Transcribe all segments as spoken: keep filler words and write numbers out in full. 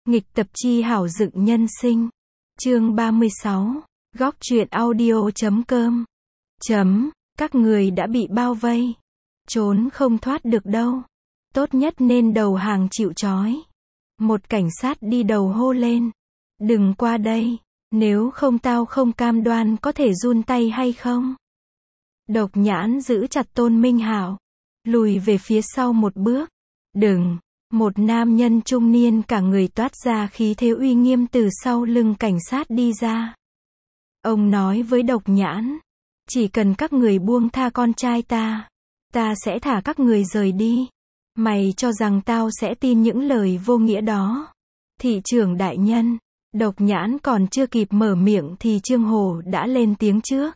Nghịch tập chi hảo dựng nhân sinh. Chương ba mươi sáu. Góc truyện audio chấm com. Chấm. Các người đã bị bao vây. Trốn không thoát được đâu. Tốt nhất nên đầu hàng chịu trói. Một cảnh sát đi đầu hô lên. Đừng qua đây. Nếu không tao không cam đoan có thể run tay hay không. Độc Nhãn giữ chặt Tôn Minh Hạo. Lùi về phía sau một bước. Đừng. Một nam nhân trung niên cả người toát ra khí thế uy nghiêm từ sau lưng cảnh sát đi ra. Ông nói với Độc Nhãn. Chỉ cần các người buông tha con trai ta. Ta sẽ thả các người rời đi. Mày cho rằng tao sẽ tin những lời vô nghĩa đó. Thị trưởng đại nhân. Độc Nhãn còn chưa kịp mở miệng thì Trương Hổ đã lên tiếng trước.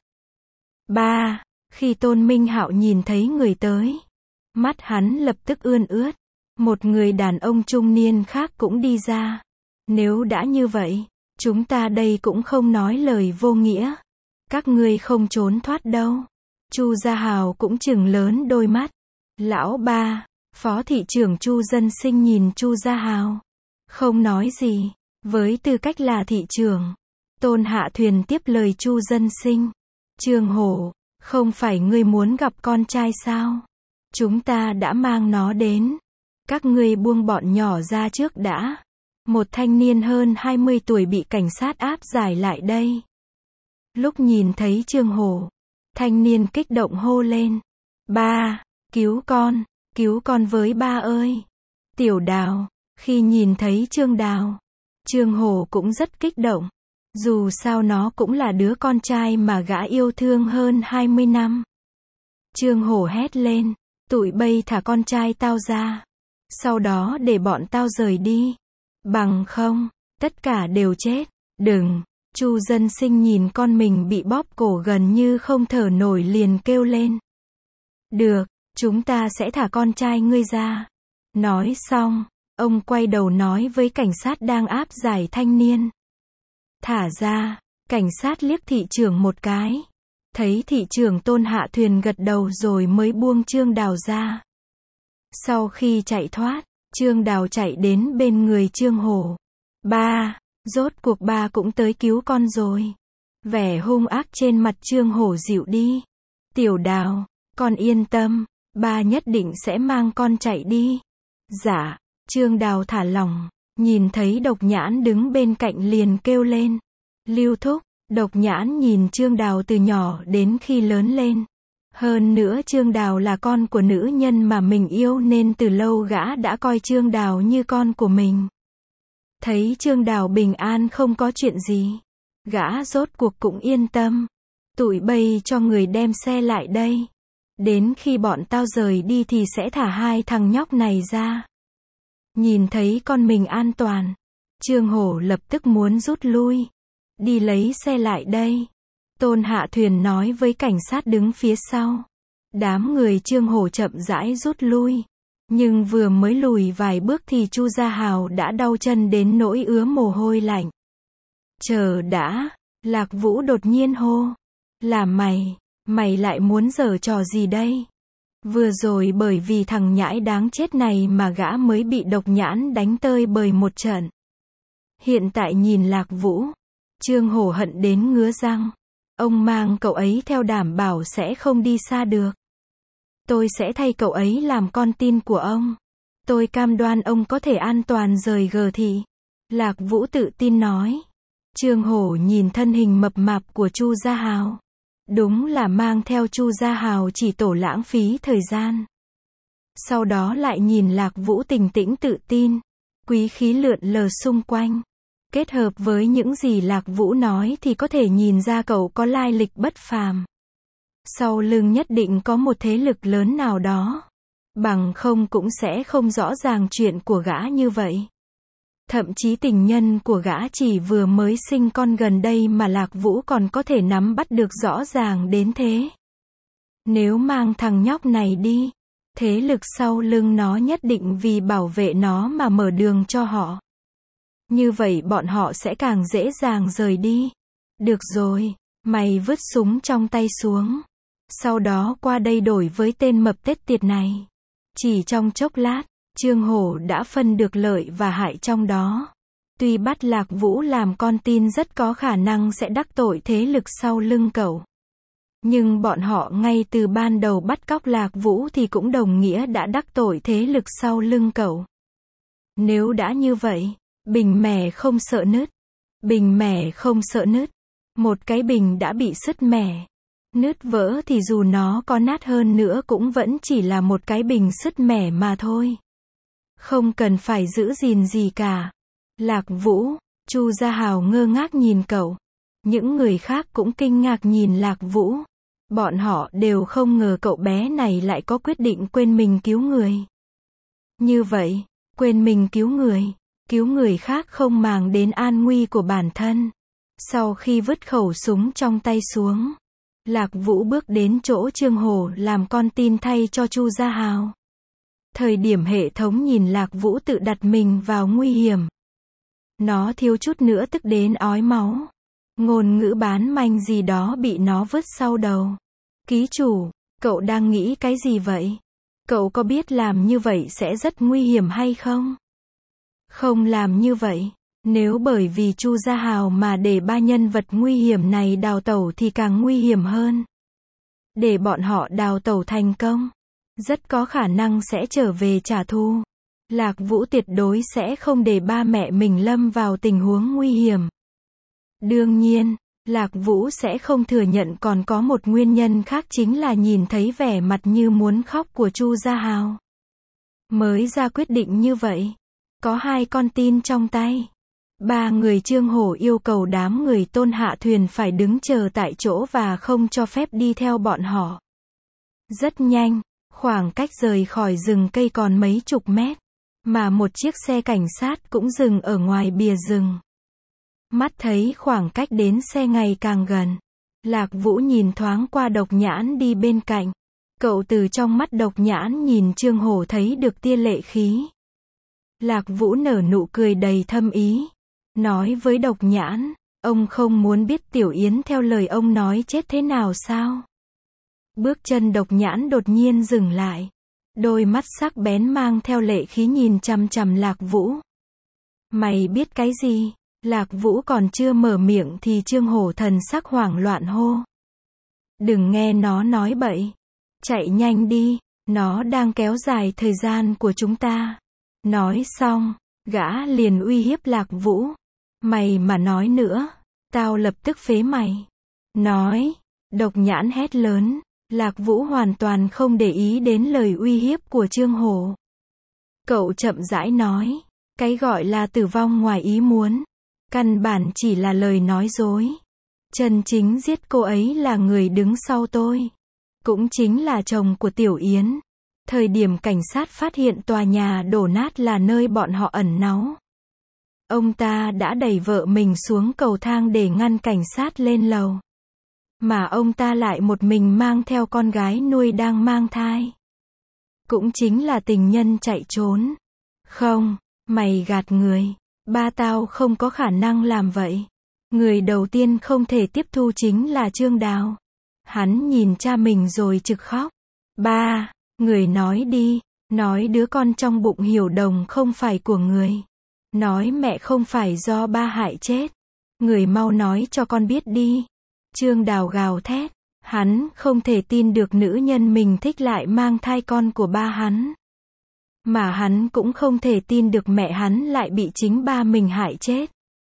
Ba. Khi Tôn Minh Hạo nhìn thấy người tới. Mắt hắn lập tức ươn ướt. Một người đàn ông trung niên khác cũng đi ra. Nếu đã như vậy, chúng ta đây cũng không nói lời vô nghĩa. Các ngươi không trốn thoát đâu. Chu Gia Hào cũng trừng lớn đôi mắt. Lão ba, Phó thị trưởng Chu Dân Sinh nhìn Chu Gia Hào. Không nói gì. Với tư cách là thị trưởng, Tôn Hạ Thuyền tiếp lời Chu Dân Sinh. Trương Hổ, không phải ngươi muốn gặp con trai sao? Chúng ta đã mang nó đến. Các ngươi buông bọn nhỏ ra trước đã. Một thanh niên hơn hai mươi tuổi bị cảnh sát áp giải lại đây. Lúc nhìn thấy Trương Hổ, thanh niên kích động hô lên. Ba, cứu con, cứu con với ba ơi. Tiểu Đào, khi nhìn thấy Trương Đào, Trương Hổ cũng rất kích động. Dù sao nó cũng là đứa con trai mà gã yêu thương hơn hai mươi năm. Trương Hổ hét lên. Tụi bay thả con trai tao ra. Sau đó để bọn tao rời đi. Bằng không, tất cả đều chết. Đừng. Chu Dân Sinh nhìn con mình bị bóp cổ gần như không thở nổi liền kêu lên. Được, chúng ta sẽ thả con trai ngươi ra. Nói xong, ông quay đầu nói với cảnh sát đang áp giải thanh niên. Thả ra. Cảnh sát liếc thị trưởng một cái. Thấy thị trưởng Tôn Hạ Thuyền gật đầu rồi mới buông Trương Đào ra. Sau khi chạy thoát, Trương Đào chạy đến bên người Trương Hổ. Ba, rốt cuộc ba cũng tới cứu con rồi. Vẻ hung ác trên mặt Trương Hổ dịu đi. Tiểu Đào, con yên tâm, ba nhất định sẽ mang con chạy đi. Dạ, Trương Đào thả lỏng, nhìn thấy Độc Nhãn đứng bên cạnh liền kêu lên. Lưu thúc. Độc Nhãn nhìn Trương Đào từ nhỏ đến khi lớn lên. Hơn nữa Trương Đào là con của nữ nhân mà mình yêu nên từ lâu gã đã coi Trương Đào như con của mình. Thấy Trương Đào bình an không có chuyện gì, gã rốt cuộc cũng yên tâm. Tụi bay cho người đem xe lại đây. Đến khi bọn tao rời đi thì sẽ thả hai thằng nhóc này ra. Nhìn thấy con mình an toàn, Trương Hổ lập tức muốn rút lui. Đi lấy xe lại đây. Tôn Hạ Thuyền nói với cảnh sát đứng phía sau. Đám người Trương Hổ chậm rãi rút lui. Nhưng vừa mới lùi vài bước thì Chu Gia Hào đã đau chân đến nỗi ứa mồ hôi lạnh. Chờ đã. Lạc Vũ đột nhiên hô. Là mày. Mày lại muốn giở trò gì đây? Vừa rồi bởi vì thằng nhãi đáng chết này mà gã mới bị Độc Nhãn đánh tơi bời một trận. Hiện tại nhìn Lạc Vũ, Trương Hổ hận đến ngứa răng. Ông mang cậu ấy theo đảm bảo sẽ không đi xa được. Tôi sẽ thay cậu ấy làm con tin của ông. Tôi cam đoan ông có thể an toàn rời G thị. Lạc Vũ tự tin nói. Trương Hổ nhìn thân hình mập mạp của Chu Gia Hào. Đúng là mang theo Chu Gia Hào chỉ tổ lãng phí thời gian. Sau đó lại nhìn Lạc Vũ bình tĩnh tự tin. Quý khí lượn lờ xung quanh. Kết hợp với những gì Lạc Vũ nói thì có thể nhìn ra cậu có lai lịch bất phàm. Sau lưng nhất định có một thế lực lớn nào đó. Bằng không cũng sẽ không rõ ràng chuyện của gã như vậy. Thậm chí tình nhân của gã chỉ vừa mới sinh con gần đây mà Lạc Vũ còn có thể nắm bắt được rõ ràng đến thế. Nếu mang thằng nhóc này đi, thế lực sau lưng nó nhất định vì bảo vệ nó mà mở đường cho họ. Như vậy bọn họ sẽ càng dễ dàng rời đi. Được rồi, mày vứt súng trong tay xuống. Sau đó qua đây đổi với tên mập tết tiệt này. Chỉ trong chốc lát, Trương Hổ đã phân được lợi và hại trong đó. Tuy bắt Lạc Vũ làm con tin rất có khả năng sẽ đắc tội thế lực sau lưng cậu. Nhưng bọn họ ngay từ ban đầu bắt cóc Lạc Vũ thì cũng đồng nghĩa đã đắc tội thế lực sau lưng cậu. Nếu đã như vậy, bình mẻ không sợ nứt. Bình mẻ không sợ nứt. Một cái bình đã bị sứt mẻ, nứt vỡ thì dù nó có nát hơn nữa cũng vẫn chỉ là một cái bình sứt mẻ mà thôi. Không cần phải giữ gìn gì cả. Lạc Vũ, Chu Gia Hào ngơ ngác nhìn cậu. Những người khác cũng kinh ngạc nhìn Lạc Vũ. Bọn họ đều không ngờ cậu bé này lại có quyết định quên mình cứu người. Như vậy, quên mình cứu người, cứu người khác không màng đến an nguy của bản thân. Sau khi vứt khẩu súng trong tay xuống, Lạc Vũ bước đến chỗ Trương Hổ làm con tin thay cho Chu Gia Hào. Thời điểm hệ thống nhìn Lạc Vũ tự đặt mình vào nguy hiểm, nó thiếu chút nữa tức đến ói máu. Ngôn ngữ bán manh gì đó bị nó vứt sau đầu. Ký chủ, cậu đang nghĩ cái gì vậy? Cậu có biết làm như vậy sẽ rất nguy hiểm hay không? Không làm như vậy. Nếu bởi vì Chu Gia Hào mà để ba nhân vật nguy hiểm này đào tẩu thì càng nguy hiểm hơn. Để bọn họ đào tẩu thành công, rất có khả năng sẽ trở về trả thù. Lạc Vũ tuyệt đối sẽ không để ba mẹ mình lâm vào tình huống nguy hiểm. Đương nhiên, Lạc Vũ sẽ không thừa nhận còn có một nguyên nhân khác, chính là nhìn thấy vẻ mặt như muốn khóc của Chu Gia Hào, mới ra quyết định như vậy. Có hai con tin trong tay. Ba người Trương Hổ yêu cầu đám người Tôn Hạ Thuyền phải đứng chờ tại chỗ và không cho phép đi theo bọn họ. Rất nhanh, khoảng cách rời khỏi rừng cây còn mấy chục mét, mà một chiếc xe cảnh sát cũng dừng ở ngoài bìa rừng. Mắt thấy khoảng cách đến xe ngày càng gần, Lạc Vũ nhìn thoáng qua Độc Nhãn đi bên cạnh. Cậu từ trong mắt Độc Nhãn nhìn Trương Hổ thấy được tia lệ khí. Lạc Vũ nở nụ cười đầy thâm ý, nói với Độc Nhãn, ông không muốn biết Tiểu Yến theo lời ông nói chết thế nào sao? Bước chân Độc Nhãn đột nhiên dừng lại. Đôi mắt sắc bén mang theo lệ khí nhìn chằm chằm Lạc Vũ. Mày biết cái gì? Lạc Vũ còn chưa mở miệng thì Trương Hổ thần sắc hoảng loạn hô. Đừng nghe nó nói bậy. Chạy nhanh đi, nó đang kéo dài thời gian của chúng ta. Nói xong, gã liền uy hiếp Lạc Vũ. Mày mà nói nữa, tao lập tức phế mày. Nói, Độc Nhãn hét lớn. Lạc Vũ hoàn toàn không để ý đến lời uy hiếp của Trương Hổ. Cậu chậm rãi nói, cái gọi là tử vong ngoài ý muốn, căn bản chỉ là lời nói dối. Chân chính giết cô ấy là người đứng sau tôi, cũng chính là chồng của Tiểu Yến. Thời điểm cảnh sát phát hiện tòa nhà đổ nát là nơi bọn họ ẩn náu, ông ta đã đẩy vợ mình xuống cầu thang để ngăn cảnh sát lên lầu. Mà ông ta lại một mình mang theo con gái nuôi đang mang thai. Cũng chính là tình nhân chạy trốn. Không, mày gạt người. Ba tao không có khả năng làm vậy. Người đầu tiên không thể tiếp thu chính là Trương Đào. Hắn nhìn cha mình rồi trực khóc. Ba, người nói đi. Nói đứa con trong bụng Hiểu Đồng không phải của người. Nói mẹ không phải do ba hại chết. Người mau nói cho con biết đi. Trương Đào gào thét, hắn không thể tin được nữ nhân mình thích lại mang thai con của ba hắn. Mà hắn cũng không thể tin được mẹ hắn lại bị chính ba mình hại chết.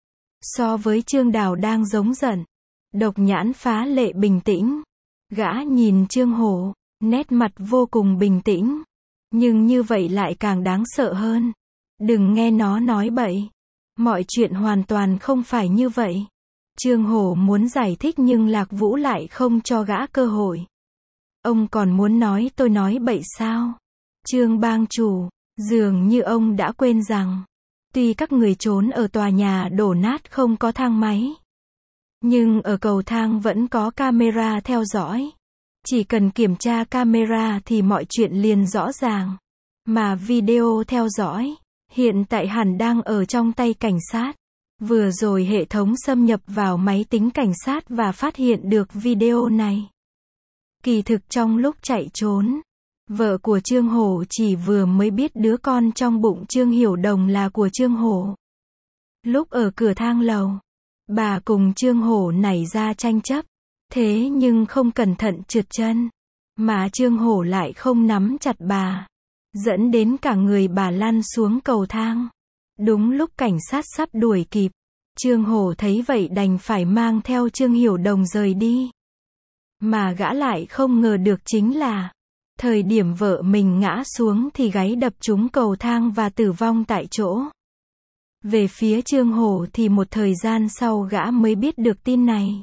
So với Trương Đào đang giống giận, Độc Nhãn phá lệ bình tĩnh. Gã nhìn Trương Hổ, nét mặt vô cùng bình tĩnh. Nhưng như vậy lại càng đáng sợ hơn. Đừng nghe nó nói bậy. Mọi chuyện hoàn toàn không phải như vậy. Trương Hổ muốn giải thích nhưng Lạc Vũ lại không cho gã cơ hội. Ông còn muốn nói tôi nói bậy sao? Trương bang chủ, dường như ông đã quên rằng, tuy các người trốn ở tòa nhà đổ nát không có thang máy, nhưng ở cầu thang vẫn có camera theo dõi. Chỉ cần kiểm tra camera thì mọi chuyện liền rõ ràng. Mà video theo dõi, hiện tại hẳn đang ở trong tay cảnh sát. Vừa rồi hệ thống xâm nhập vào máy tính cảnh sát và phát hiện được video này. Kỳ thực trong lúc chạy trốn, vợ của Trương Hổ chỉ vừa mới biết đứa con trong bụng Trương Hiểu Đồng là của Trương Hổ. Lúc ở cửa thang lầu, bà cùng Trương Hổ nảy ra tranh chấp. Thế nhưng không cẩn thận trượt chân, mà Trương Hổ lại không nắm chặt bà, dẫn đến cả người bà lăn xuống cầu thang. Đúng lúc cảnh sát sắp đuổi kịp, Trương Hổ thấy vậy đành phải mang theo Trương Hiểu Đồng rời đi. Mà gã lại không ngờ được chính là, thời điểm vợ mình ngã xuống thì gáy đập trúng cầu thang và tử vong tại chỗ. Về phía Trương Hổ thì một thời gian sau gã mới biết được tin này.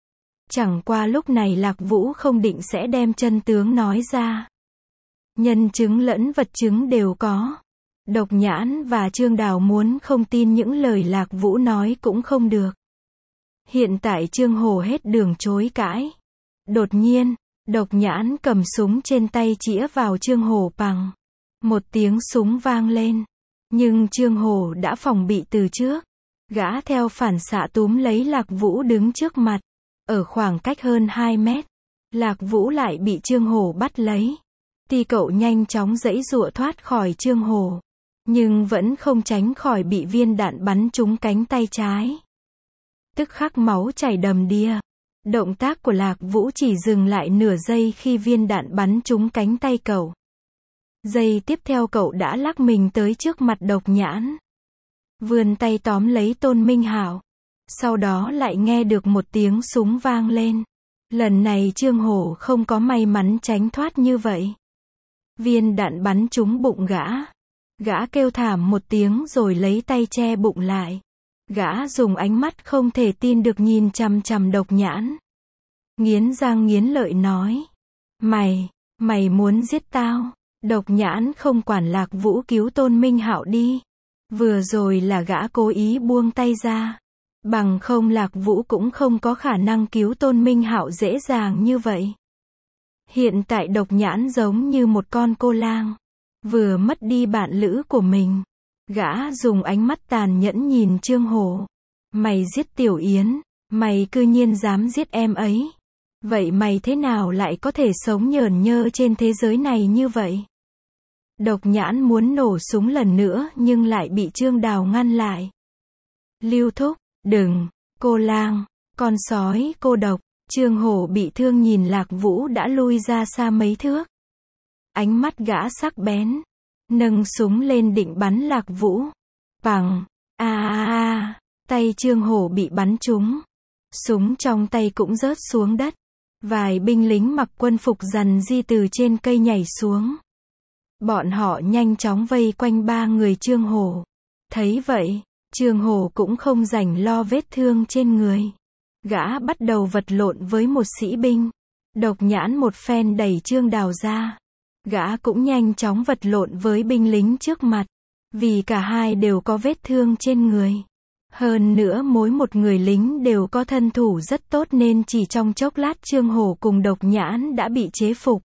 Chẳng qua lúc này Lạc Vũ không định sẽ đem chân tướng nói ra. Nhân chứng lẫn vật chứng đều có. Độc Nhãn và Trương Đào muốn không tin những lời Lạc Vũ nói cũng không được. Hiện tại Trương Hổ hết đường chối cãi. Đột nhiên, Độc Nhãn cầm súng trên tay chĩa vào Trương Hổ bằng. Một tiếng súng vang lên. Nhưng Trương Hổ đã phòng bị từ trước. Gã theo phản xạ túm lấy Lạc Vũ đứng trước mặt. Ở khoảng cách hơn hai mét, Lạc Vũ lại bị Trương Hổ bắt lấy. Thì cậu nhanh chóng giãy giụa thoát khỏi Trương Hổ, nhưng vẫn không tránh khỏi bị viên đạn bắn trúng cánh tay trái. Tức khắc máu chảy đầm đìa. Động tác của Lạc Vũ chỉ dừng lại nửa giây khi viên đạn bắn trúng cánh tay cậu. Giây tiếp theo cậu đã lắc mình tới trước mặt Độc Nhãn, vươn tay tóm lấy Tôn Minh Hạo. Sau đó lại nghe được một tiếng súng vang lên. Lần này Trương Hổ không có may mắn tránh thoát như vậy. Viên đạn bắn trúng bụng gã. Gã kêu thảm một tiếng rồi lấy tay che bụng lại. Gã dùng ánh mắt không thể tin được nhìn chằm chằm Độc Nhãn. Nghiến răng nghiến lợi nói. Mày, mày muốn giết tao. Độc Nhãn không quản Lạc Vũ cứu Tôn Minh Hạo đi. Vừa rồi là gã cố ý buông tay ra. Bằng không Lạc Vũ cũng không có khả năng cứu Tôn Minh Hạo dễ dàng như vậy. Hiện tại Độc Nhãn giống như một con cô lang, vừa mất đi bạn lữ của mình. Gã dùng ánh mắt tàn nhẫn nhìn Trương Hổ. Mày giết Tiểu Yến, mày cư nhiên dám giết em ấy. Vậy mày thế nào lại có thể sống nhởn nhơ trên thế giới này như vậy? Độc Nhãn muốn nổ súng lần nữa nhưng lại bị Trương Đào ngăn lại. Lưu thúc, đừng, cô lang, con sói cô độc. Trương Hổ bị thương nhìn Lạc Vũ đã lui ra xa mấy thước. Ánh mắt gã sắc bén, nâng súng lên định bắn Lạc Vũ. Bằng, a a a, tay Trương Hổ bị bắn trúng. Súng trong tay cũng rớt xuống đất. Vài binh lính mặc quân phục rằn di từ trên cây nhảy xuống. Bọn họ nhanh chóng vây quanh ba người Trương Hổ. Thấy vậy, Trương Hổ cũng không rảnh lo vết thương trên người. Gã bắt đầu vật lộn với một sĩ binh. Độc Nhãn một phen đẩy Trương Đào ra. Gã cũng nhanh chóng vật lộn với binh lính trước mặt. Vì cả hai đều có vết thương trên người. Hơn nữa mỗi một người lính đều có thân thủ rất tốt nên chỉ trong chốc lát Trương Hổ cùng Độc Nhãn đã bị chế phục.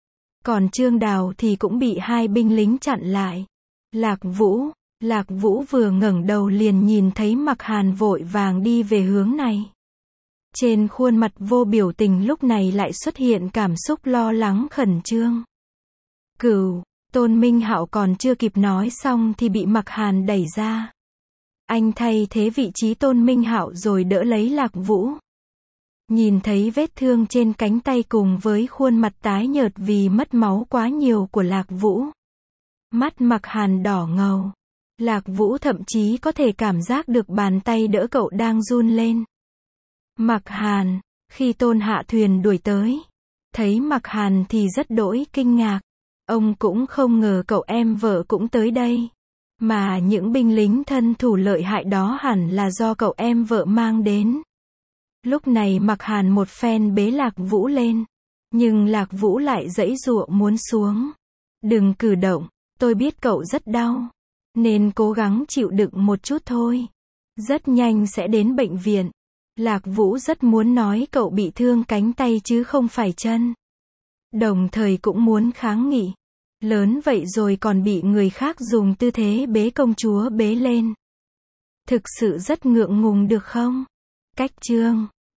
Còn Trương Đào thì cũng bị hai binh lính chặn lại. Lạc Vũ, Lạc Vũ vừa ngẩng đầu liền nhìn thấy Mặc Hàn vội vàng đi về hướng này. Trên khuôn mặt vô biểu tình lúc này lại xuất hiện cảm xúc lo lắng khẩn trương. Cửu, Tôn Minh Hạo còn chưa kịp nói xong thì bị Mặc Hàn đẩy ra. Anh thay thế vị trí Tôn Minh Hạo rồi đỡ lấy Lạc Vũ. Nhìn thấy vết thương trên cánh tay cùng với khuôn mặt tái nhợt vì mất máu quá nhiều của Lạc Vũ. Mắt Mặc Hàn đỏ ngầu. Lạc Vũ thậm chí có thể cảm giác được bàn tay đỡ cậu đang run lên. Mặc Hàn, khi Tôn Hạ Thuyền đuổi tới, thấy Mặc Hàn thì rất đỗi kinh ngạc. Ông cũng không ngờ cậu em vợ cũng tới đây. Mà những binh lính thân thủ lợi hại đó hẳn là do cậu em vợ mang đến. Lúc này Mặc Hàn một phen bế Lạc Vũ lên. Nhưng Lạc Vũ lại giãy giụa muốn xuống. Đừng cử động, tôi biết cậu rất đau. Nên cố gắng chịu đựng một chút thôi. Rất nhanh sẽ đến bệnh viện. Lạc Vũ rất muốn nói cậu bị thương cánh tay chứ không phải chân. Đồng thời cũng muốn kháng nghị. Lớn vậy rồi còn bị người khác dùng tư thế bế công chúa bế lên. Thực sự rất ngượng ngùng được không? Cách chương